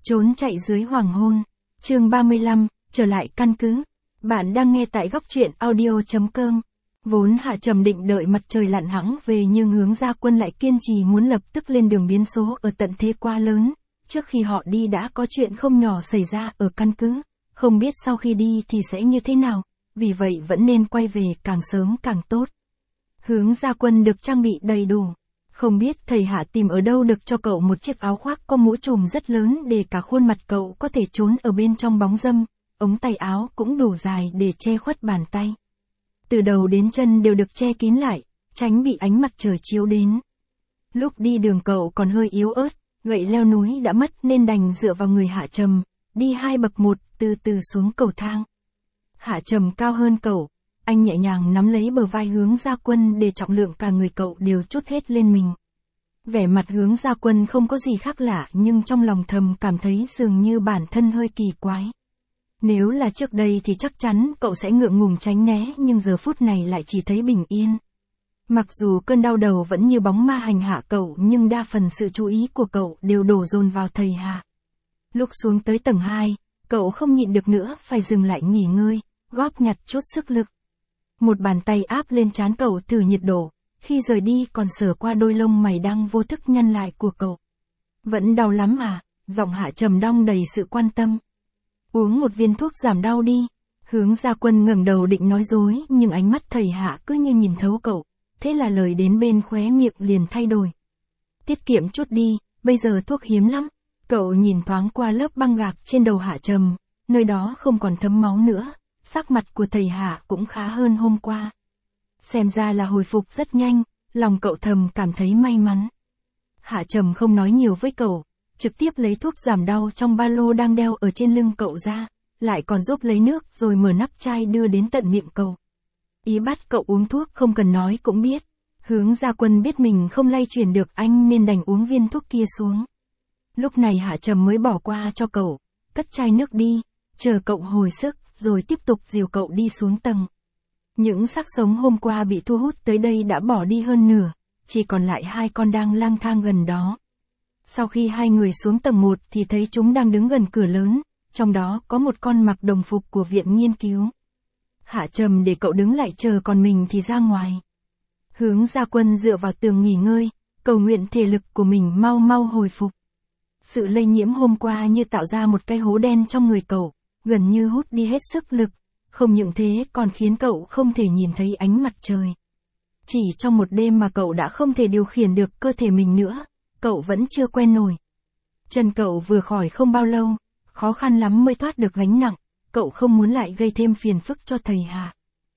Trốn chạy dưới hoàng hôn. Chương 35, trở lại căn cứ. Bạn đang nghe tại góc truyện audio.com. Vốn Hạ Trầm định đợi mặt trời lặn hẵng về nhưng Hướng Gia Quân lại kiên trì muốn lập tức lên đường biến số ở tận thế quá lớn. Trước khi họ đi đã có chuyện không nhỏ xảy ra ở căn cứ. Không biết sau khi đi thì sẽ như thế nào, vì vậy vẫn nên quay về càng sớm càng tốt. Hướng Gia Quân được trang bị đầy đủ. Không biết thầy Hạ tìm ở đâu được cho cậu một chiếc áo khoác có mũ trùm rất lớn để cả khuôn mặt cậu có thể trốn ở bên trong bóng râm, ống tay áo cũng đủ dài để che khuất bàn tay. Từ đầu đến chân đều được che kín lại, tránh bị ánh mặt trời chiếu đến. Lúc đi đường cậu còn hơi yếu ớt, gậy leo núi đã mất nên đành dựa vào người Hạ Trầm, đi 2 bậc 1, từ từ xuống cầu thang. Hạ Trầm cao hơn cậu, anh nhẹ nhàng nắm lấy bờ vai Hướng Gia Quân để trọng lượng cả người cậu đều trút hết lên mình. Vẻ mặt Hướng Gia Quân không có gì khác lạ nhưng trong lòng thầm cảm thấy dường như bản thân hơi kỳ quái. Nếu là trước đây thì chắc chắn cậu sẽ ngượng ngùng tránh né nhưng giờ phút này lại chỉ thấy bình yên. Mặc dù cơn đau đầu vẫn như bóng ma hành hạ cậu nhưng đa phần sự chú ý của cậu đều đổ dồn vào thầy Hạ. Lúc xuống tới tầng 2, cậu không nhịn được nữa phải dừng lại nghỉ ngơi, góp nhặt chút sức lực. Một bàn tay áp lên trán cậu thử nhiệt độ, khi rời đi còn sờ qua đôi lông mày đang vô thức nhăn lại của cậu. Vẫn đau lắm à? Giọng Hạ Trầm đong đầy sự quan tâm. Uống một viên thuốc giảm đau đi. Hướng Gia Quân ngẩng đầu định nói dối nhưng ánh mắt thầy Hạ cứ như nhìn thấu cậu, thế là lời đến bên khóe miệng liền thay đổi. Tiết kiệm chút đi, bây giờ thuốc hiếm lắm. Cậu nhìn thoáng qua lớp băng gạc trên đầu Hạ Trầm, nơi đó không còn thấm máu nữa. Sắc mặt của thầy Hạ cũng khá hơn hôm qua. Xem ra là hồi phục rất nhanh, lòng cậu thầm cảm thấy may mắn. Hạ Trầm không nói nhiều với cậu, trực tiếp lấy thuốc giảm đau trong ba lô đang đeo ở trên lưng cậu ra, lại còn giúp lấy nước rồi mở nắp chai đưa đến tận miệng cậu. Ý bắt cậu uống thuốc không cần nói cũng biết. Hướng Gia Quân biết mình không lay chuyển được anh nên đành uống viên thuốc kia xuống. Lúc này Hạ Trầm mới bỏ qua cho cậu, cất chai nước đi, chờ cậu hồi sức, rồi tiếp tục dìu cậu đi xuống tầng. Những xác sống hôm qua bị thu hút tới đây đã bỏ đi hơn nửa, chỉ còn lại 2 con đang lang thang gần đó. Sau khi 2 người xuống tầng 1 thì thấy chúng đang đứng gần cửa lớn, trong đó có một con mặc đồng phục của viện nghiên cứu. Hạ Trầm để cậu đứng lại chờ còn mình thì ra ngoài. Hướng Gia Quân dựa vào tường nghỉ ngơi, cầu nguyện thể lực của mình mau mau hồi phục. Sự lây nhiễm hôm qua như tạo ra một cái hố đen trong người cậu, gần như hút đi hết sức lực, không những thế còn khiến cậu không thể nhìn thấy ánh mặt trời. Chỉ trong một đêm mà cậu đã không thể điều khiển được cơ thể mình nữa, cậu vẫn chưa quen nổi. Chân cậu vừa khỏi không bao lâu, khó khăn lắm mới thoát được gánh nặng, cậu không muốn lại gây thêm phiền phức cho thầy Hạ.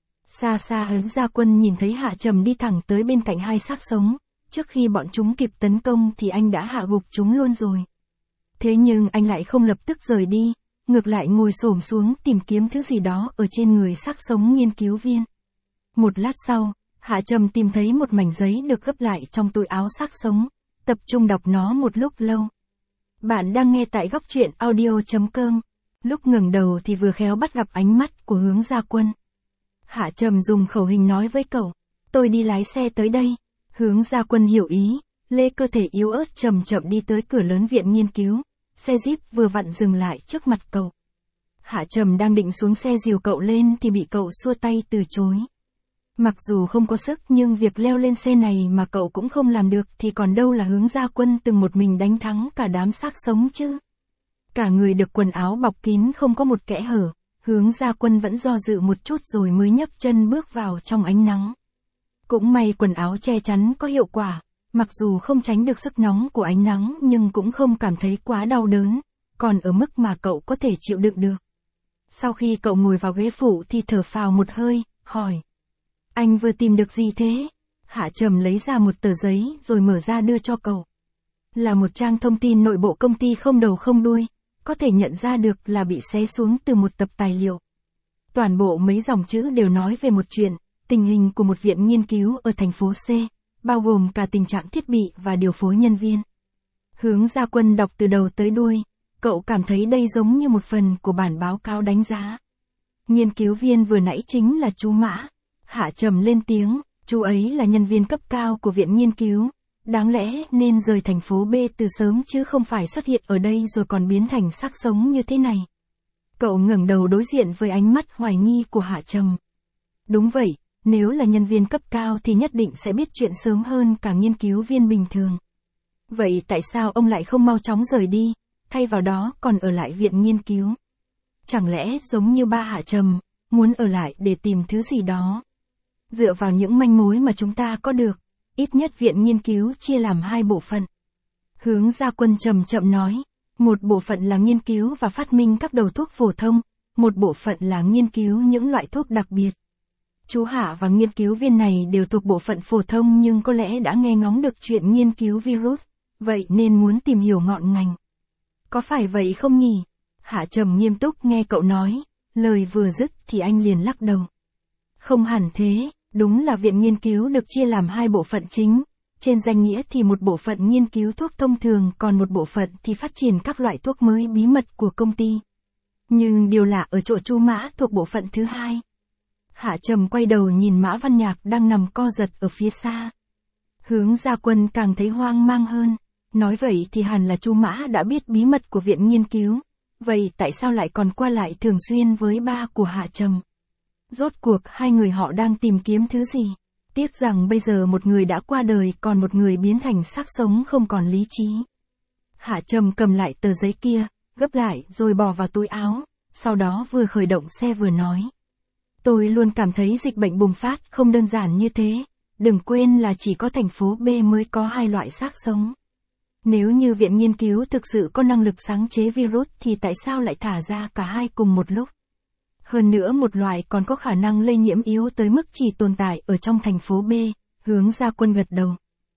Xa xa Hướng Gia Quân nhìn thấy Hạ Trầm đi thẳng tới bên cạnh 2 xác sống, trước khi bọn chúng kịp tấn công thì anh đã hạ gục chúng luôn rồi. Thế nhưng anh lại không lập tức rời đi, ngược lại ngồi xổm xuống tìm kiếm thứ gì đó ở trên người xác sống nghiên cứu viên. Một lát sau, Hạ Trầm tìm thấy một mảnh giấy được gấp lại trong túi áo xác sống, tập trung đọc nó một lúc lâu. Bạn đang nghe tại góc truyện audio.com. Lúc ngẩng đầu thì vừa khéo bắt gặp ánh mắt của Hướng Gia Quân. Hạ Trầm dùng khẩu hình nói với cậu, tôi đi lái xe tới đây. Hướng Gia Quân hiểu ý, lê cơ thể yếu ớt chậm chậm đi tới cửa lớn viện nghiên cứu. Xe Jeep vừa vặn dừng lại trước mặt cậu. Hạ Trầm đang định xuống xe dìu cậu lên thì bị cậu xua tay từ chối. Mặc dù không có sức nhưng việc leo lên xe này mà cậu cũng không làm được thì còn đâu là Hướng Gia Quân từng một mình đánh thắng cả đám xác sống chứ. Cả người được quần áo bọc kín không có một kẽ hở, Hướng Gia Quân vẫn do dự một chút rồi mới nhấc chân bước vào trong ánh nắng. Cũng may quần áo che chắn có hiệu quả. Mặc dù không tránh được sức nóng của ánh nắng nhưng cũng không cảm thấy quá đau đớn, còn ở mức mà cậu có thể chịu đựng được. Sau khi cậu ngồi vào ghế phụ thì thở phào một hơi, hỏi. Anh vừa tìm được gì thế? Hạ Trầm lấy ra một tờ giấy rồi mở ra đưa cho cậu. Là một trang thông tin nội bộ công ty không đầu không đuôi, có thể nhận ra được là bị xé xuống từ một tập tài liệu. Toàn bộ mấy dòng chữ đều nói về một chuyện, tình hình của một viện nghiên cứu ở thành phố C. Bao gồm cả tình trạng thiết bị và điều phối nhân viên. Hướng Gia Quân đọc từ đầu tới đuôi, cậu cảm thấy đây giống như một phần của bản báo cáo đánh giá. Nghiên cứu viên vừa nãy chính là chú Mã. Hạ Trầm lên tiếng, chú ấy là nhân viên cấp cao của viện nghiên cứu, Đáng lẽ nên rời thành phố B từ sớm chứ không phải xuất hiện ở đây rồi còn biến thành xác sống như thế này. Cậu ngẩng đầu đối diện với ánh mắt hoài nghi của Hạ Trầm. Đúng vậy, nếu là nhân viên cấp cao thì nhất định sẽ biết chuyện sớm hơn cả nghiên cứu viên bình thường. Vậy tại sao ông lại không mau chóng rời đi, thay vào đó còn ở lại viện nghiên cứu? Chẳng lẽ giống như ba Hạ Trầm, muốn ở lại để tìm thứ gì đó? Dựa vào những manh mối mà chúng ta có được, ít nhất viện nghiên cứu chia làm 2 bộ phận. Hướng Gia Quân chậm chậm nói, một bộ phận là nghiên cứu và phát minh các đầu thuốc phổ thông, một bộ phận là nghiên cứu những loại thuốc đặc biệt. Chú Hạ và nghiên cứu viên này đều thuộc bộ phận phổ thông nhưng có lẽ đã nghe ngóng được chuyện nghiên cứu virus, vậy nên muốn tìm hiểu ngọn ngành. Có phải vậy không nhỉ? Hạ Trầm nghiêm túc nghe cậu nói, lời vừa dứt thì anh liền lắc đầu. Không hẳn thế, đúng là viện nghiên cứu được chia làm 2 bộ phận chính, trên danh nghĩa thì một bộ phận nghiên cứu thuốc thông thường còn một bộ phận thì phát triển các loại thuốc mới bí mật của công ty. Nhưng điều lạ ở chỗ chú Mã thuộc bộ phận thứ 2. Hạ Trầm quay đầu nhìn Mã Văn Nhạc đang nằm co giật ở phía xa. Hướng Gia Quân càng thấy hoang mang hơn, nói vậy thì hẳn là chú Mã đã biết bí mật của viện nghiên cứu, vậy tại sao lại còn qua lại thường xuyên với ba của Hạ Trầm? Rốt cuộc hai người họ đang tìm kiếm thứ gì? Tiếc rằng bây giờ một người đã qua đời còn một người biến thành xác sống không còn lý trí. Hạ Trầm cầm lại tờ giấy kia, gấp lại rồi bỏ vào túi áo, sau đó vừa khởi động xe vừa nói. Tôi luôn cảm thấy dịch bệnh bùng phát không đơn giản như thế, đừng quên là chỉ có thành phố B mới có 2 loại xác sống. Nếu như viện nghiên cứu thực sự có năng lực sáng chế virus thì tại sao lại thả ra cả 2 cùng một lúc? Hơn nữa một loại còn có khả năng lây nhiễm yếu tới mức chỉ tồn tại ở trong thành phố B, Hướng Gia Quân gật đầu.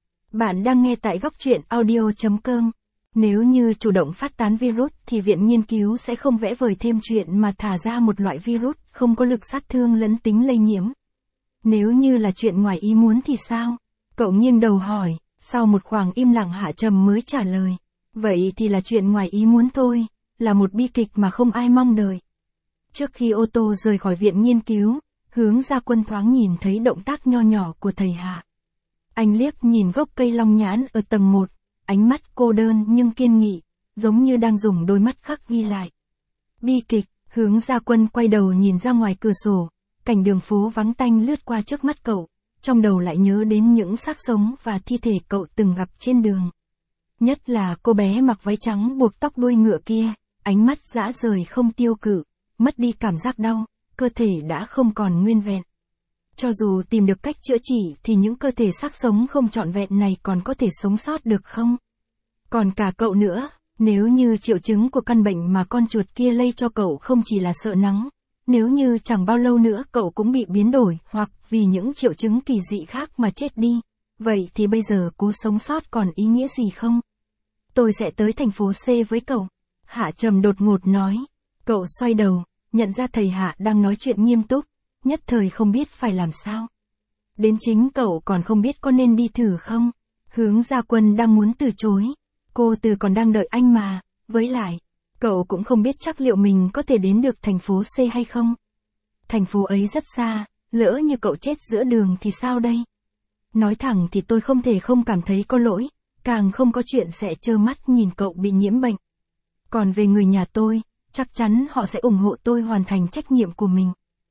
Bạn đang nghe tại góc truyện audio.com. Nếu như chủ động phát tán virus thì viện nghiên cứu sẽ không vẽ vời thêm chuyện mà thả ra một loại virus không có lực sát thương lẫn tính lây nhiễm. Nếu như là chuyện ngoài ý muốn thì sao? Cậu nghiêng đầu hỏi, sau một khoảng im lặng Hạ Trầm mới trả lời. Vậy thì là chuyện ngoài ý muốn thôi, là một bi kịch mà không ai mong đợi. Trước khi ô tô rời khỏi viện nghiên cứu, Hướng Gia Quân thoáng nhìn thấy động tác nho nhỏ của thầy Hạ. Anh liếc nhìn gốc cây long nhãn ở tầng 1, ánh mắt cô đơn nhưng kiên nghị, giống như đang dùng đôi mắt khắc ghi lại. Bi kịch, Hướng Gia Quân quay đầu nhìn ra ngoài cửa sổ, cảnh đường phố vắng tanh lướt qua trước mắt cậu, trong đầu lại nhớ đến những xác sống và thi thể cậu từng gặp trên đường. Nhất là cô bé mặc váy trắng buộc tóc đuôi ngựa kia, ánh mắt dã rời không tiêu cự, mất đi cảm giác đau, cơ thể đã không còn nguyên vẹn. Cho dù tìm được cách chữa trị thì những cơ thể xác sống không trọn vẹn này còn có thể sống sót được không? Còn cả cậu nữa, nếu như triệu chứng của căn bệnh mà con chuột kia lây cho cậu không chỉ là sợ nắng, nếu như chẳng bao lâu nữa cậu cũng bị biến đổi hoặc vì những triệu chứng kỳ dị khác mà chết đi, vậy thì bây giờ cố sống sót còn ý nghĩa gì không? Tôi sẽ tới thành phố C với cậu. Hạ Trầm đột ngột nói. Cậu xoay đầu, nhận ra thầy Hạ đang nói chuyện nghiêm túc, nhất thời không biết phải làm sao. Đến chính cậu còn không biết có nên đi thử không? Hướng Gia Quân đang muốn từ chối. Cô Từ còn đang đợi anh mà, với lại, cậu cũng không biết chắc liệu mình có thể đến được thành phố C hay không. Thành phố ấy rất xa, lỡ như cậu chết giữa đường thì sao đây? Nói thẳng thì tôi không thể không cảm thấy có lỗi, càng không có chuyện sẽ trơ mắt nhìn cậu bị nhiễm bệnh. Còn về người nhà tôi, chắc chắn họ sẽ ủng hộ tôi hoàn thành trách nhiệm của mình.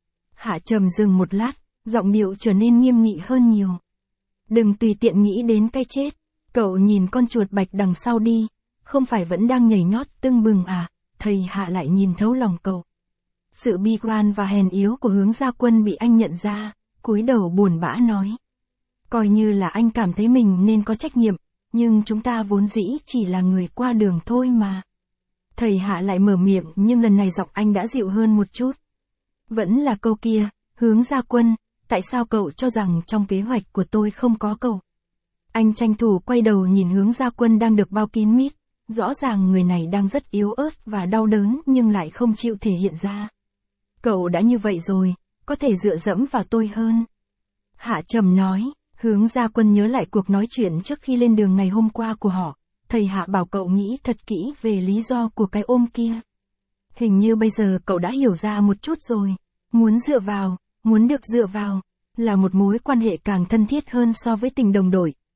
Hạ Trầm dừng một lát, giọng điệu trở nên nghiêm nghị hơn nhiều. Đừng tùy tiện nghĩ đến cái chết. Cậu nhìn con chuột bạch đằng sau đi, không phải vẫn đang nhảy nhót tưng bừng à? Thầy Hạ lại nhìn thấu lòng cậu. Sự bi quan và hèn yếu của Hướng Gia Quân bị anh nhận ra, cúi đầu buồn bã nói. Coi như là anh cảm thấy mình nên có trách nhiệm, nhưng chúng ta vốn dĩ chỉ là người qua đường thôi mà. Thầy Hạ lại mở miệng nhưng lần này giọng anh đã dịu hơn một chút. Vẫn là câu kia, Hướng Gia Quân, tại sao cậu cho rằng trong kế hoạch của tôi không có cậu? Anh tranh thủ quay đầu nhìn Hướng Gia Quân đang được bao kín mít, rõ ràng người này đang rất yếu ớt và đau đớn nhưng lại không chịu thể hiện ra. Cậu đã như vậy rồi, có thể dựa dẫm vào tôi hơn. Hạ Trầm nói, Hướng Gia Quân nhớ lại cuộc nói chuyện trước khi lên đường ngày hôm qua của họ. Thầy Hạ bảo cậu nghĩ thật kỹ về lý do của cái ôm kia. Hình như bây giờ cậu đã hiểu ra một chút rồi. Muốn dựa vào, muốn được dựa vào, là một mối quan hệ càng thân thiết hơn so với tình đồng đội.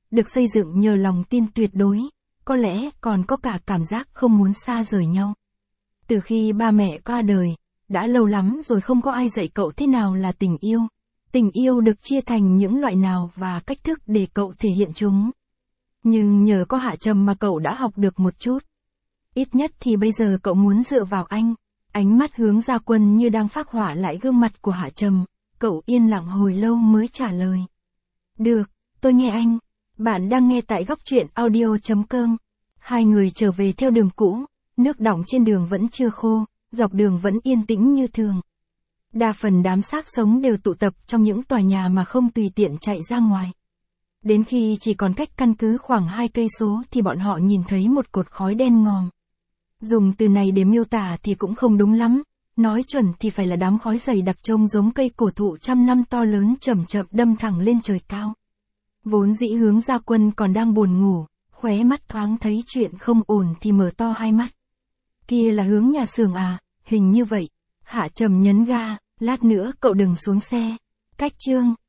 được xây dựng nhờ lòng tin tuyệt đối, có lẽ còn có cả cảm giác không muốn xa rời nhau. Từ khi ba mẹ qua đời, đã lâu lắm rồi không có ai dạy cậu thế nào là tình yêu. Tình yêu được chia thành những loại nào và cách thức để cậu thể hiện chúng. Nhưng nhờ có Hạ Trầm mà cậu đã học được một chút. Ít nhất thì bây giờ cậu muốn dựa vào anh. Ánh mắt Hướng Gia Quân như đang phác họa lại gương mặt của Hạ Trầm. Cậu yên lặng hồi lâu mới trả lời. Được, tôi nghe anh. Bạn đang nghe tại góc truyện audio.com. Hai người trở về theo đường cũ. Nước đọng trên đường vẫn chưa khô, dọc đường vẫn yên tĩnh như thường. Đa phần đám xác sống đều tụ tập trong những tòa nhà mà không tùy tiện chạy ra ngoài. Đến khi chỉ còn cách căn cứ khoảng 2 cây số thì bọn họ nhìn thấy một cột khói đen ngòm. Dùng từ này để miêu tả thì cũng không đúng lắm, nói chuẩn thì phải là đám khói dày đặc trông giống cây cổ thụ trăm năm to lớn chậm chậm đâm thẳng lên trời cao. Vốn dĩ Hướng Gia Quân còn đang buồn ngủ, khóe mắt thoáng thấy chuyện không ổn thì mở to hai mắt. Kia là hướng nhà xưởng à, hình như vậy. Hạ Trầm nhấn ga, lát nữa cậu đừng xuống xe. Cách chương.